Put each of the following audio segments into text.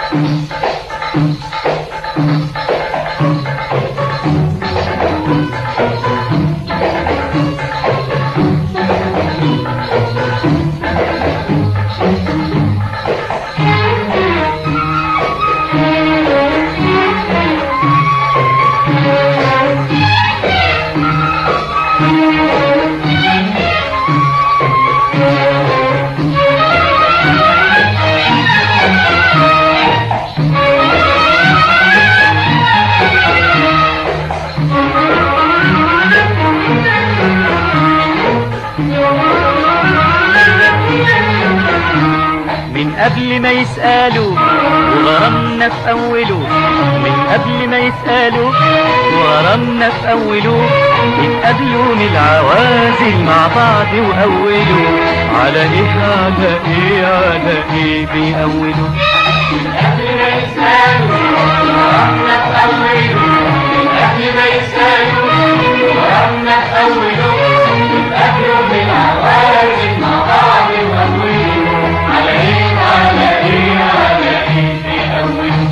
قبل ما يسألوا وغرامنا في أوله، من قبل ما يسألوا وغرامنا في أوله، اتقابلوا من العوازل مع بعض وأولوا على إيه على إيه على إيه بيأولوا. من قبل ما يسألوا وغرامنا في أوله، من قبل ما يسألوا وغرامنا في أوله، اتقابلوا من العوازل مع بعض وأولوا على إيه على إيه على إيه بيأولوا.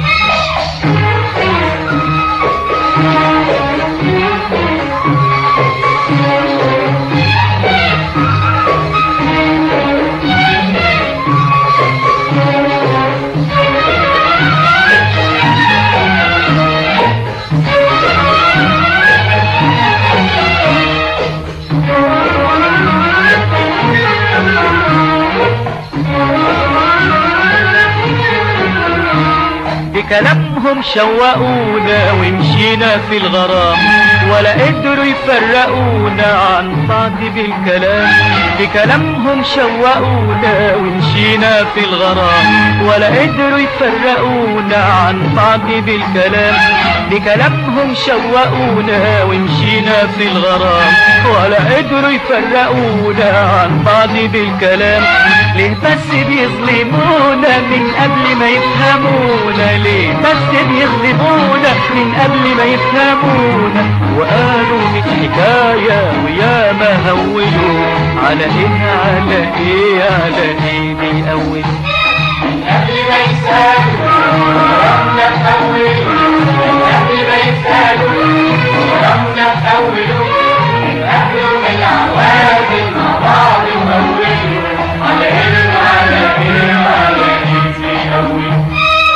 بكلامهم شوقونا ومشينا في الغرام، ولا قدروا يفرقونا عن بعض بالكلام. بكلامهم شوقونا ومشينا في الغرام، ولا قدروا يفرقونا عن بعض بالكلام. بكلامهم شوقونا ومشينا في الغرام، ولا قدروا يفرقونا عن بعض بالكلام. ليه بس بيظلمونا من قبل ما يفهمونا؟ ليه بس بيظلمونا من قبل ما يفهمونا؟ وقالوا مش حكاية وياما هولوا على ايه على ايه على ايه بيأولوا. من قبل ما يسألوا وغرامنا في أوله، من قبل ما يسألوا وغرامنا في أوله، اتقابلوا من العوازل مع بعض وأولوا على إيه على إيه على إيه بيأولوا.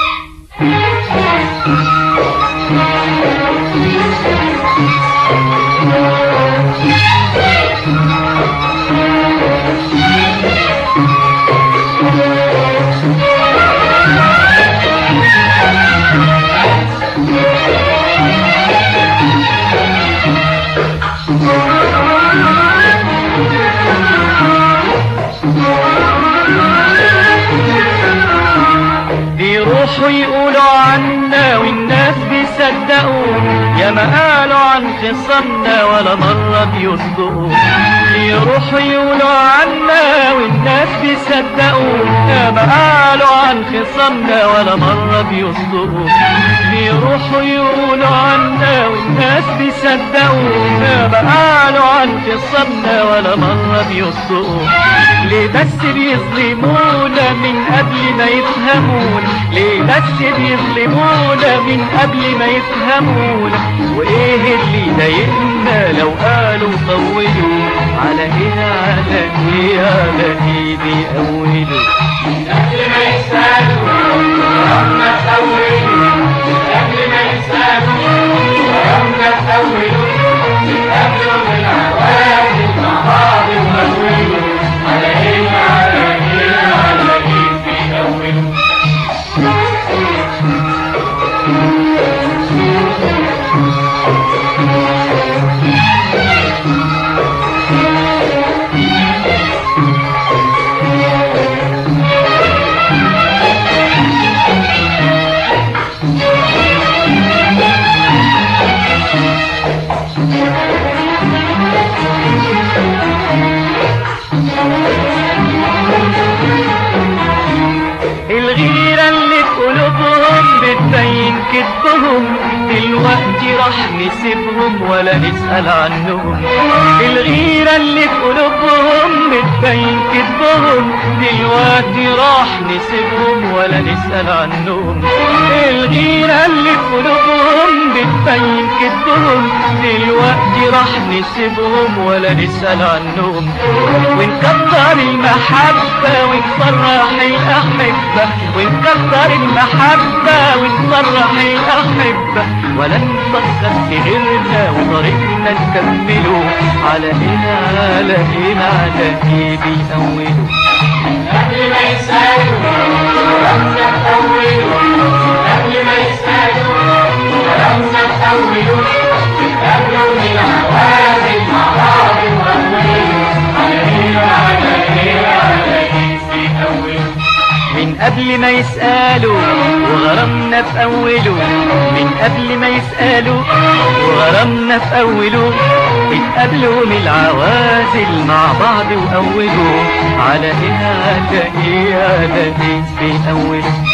بيروحوا يقولوا عنا والناس بيصدقوا، يا ما قالوا عن خصامنا ولا مرة بيصدقوا. بيروحوا يقولوا عنا والناس بيصدقوا، يا ما قالوا عن خصامنا ولا مرة بيصدقوا. بيروحوا يقولوا عنا والناس بيصدقوا، يا ما قالوا عن خصامنا ولا مرة بيصدقوا. ليه بس بيظلمونا من قبل ما يفهمونا؟ ليه بس بيظلمونا من قبل ما يفهمونا؟ وايه اللي ضايقنا لو قالوا طولوا على ايه على ايه على ايه بيأولوا. من قبل ما يسألوا وغرامنا في أوله، من قبل ما يسألوا وغرامنا في أوله، اتقابلوا من العوازل مع بعض وأولوا على إيه على إيه على إيه بيأولوا. الغيرة اللي في قلوبهم بتبين كذبهم، دلوقتي راح نسيبهم ولا نسأل عنهم. الغيرة اللي في قلوبهم بتبين كدبهم، دلوقتي راح نسيبهم ولا نسأل عنهم. الغيرة اللي في قلوبهم بتبين كدبهم، دلوقتي راح نسيبهم ولا نسأل عنهم. ونكتر المحبة ونفرح الأحبة، ونكتر المحبة ونفرح الأحبة، ولا نفكر في غيرنا وطريقنا نكمله. على هنا على هنا على ايه بيأولوا؟ قبل ما يسألوا ورمنا بأولوا، قبل ما يسألوا ورمنا بأولوا، قبلوا من العوازل مع بعض وأولوا. على هنا على هنا على ايه بيأولوا؟ من قبل ما يسألوا وغرمنا في أوله، من قبل ما يسألوا وغرمنا في أوله، اتقابلوا من العوازل مع بعض وأولوا. على إيه على إيه على إيه في أوله؟